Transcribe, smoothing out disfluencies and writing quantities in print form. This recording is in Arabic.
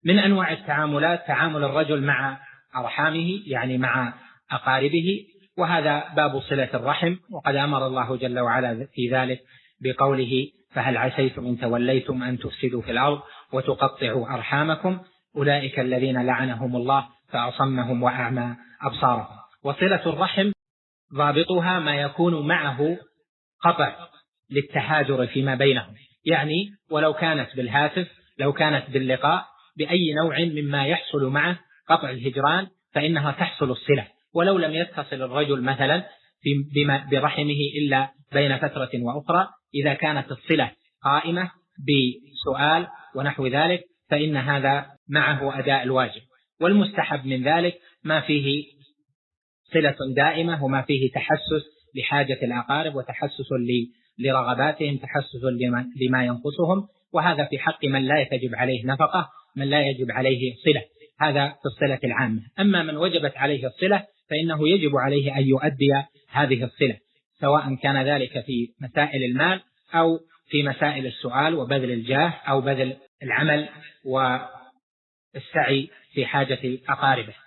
من أنواع التعاملات تعامل الرجل مع أرحامه، يعني مع أقاربه، وهذا باب صلة الرحم، وقد أمر الله جل وعلا في ذلك بقوله: فهل عسيتم إن توليتم أن تفسدوا في الأرض وتقطعوا أرحامكم أولئك الذين لعنهم الله فأصمهم وأعمى أبصارهم. وصلة الرحم ضابطها ما يكون معه قطع للتهاجر فيما بينهم، يعني ولو كانت بالهاتف، لو كانت باللقاء، بأي نوع مما يحصل معه قطع الهجران فإنها تحصل الصلة. ولو لم يتصل الرجل مثلا برحمه إلا بين فترة وأخرى، إذا كانت الصلة قائمة بسؤال ونحو ذلك فإن هذا معه أداء الواجب. والمستحب من ذلك ما فيه صلة دائمة وما فيه تحسس لحاجة الأقارب وتحسس لرغباتهم، تحسس لما ينقصهم، وهذا في حق من لا يجب عليه نفقة، من لا يجب عليه صلة، هذا في الصلة العامة. أما من وجبت عليه الصلة فإنه يجب عليه أن يؤدي هذه الصلة، سواء كان ذلك في مسائل المال أو في مسائل السؤال وبذل الجاه أو بذل العمل والسعي في حاجة أقاربه.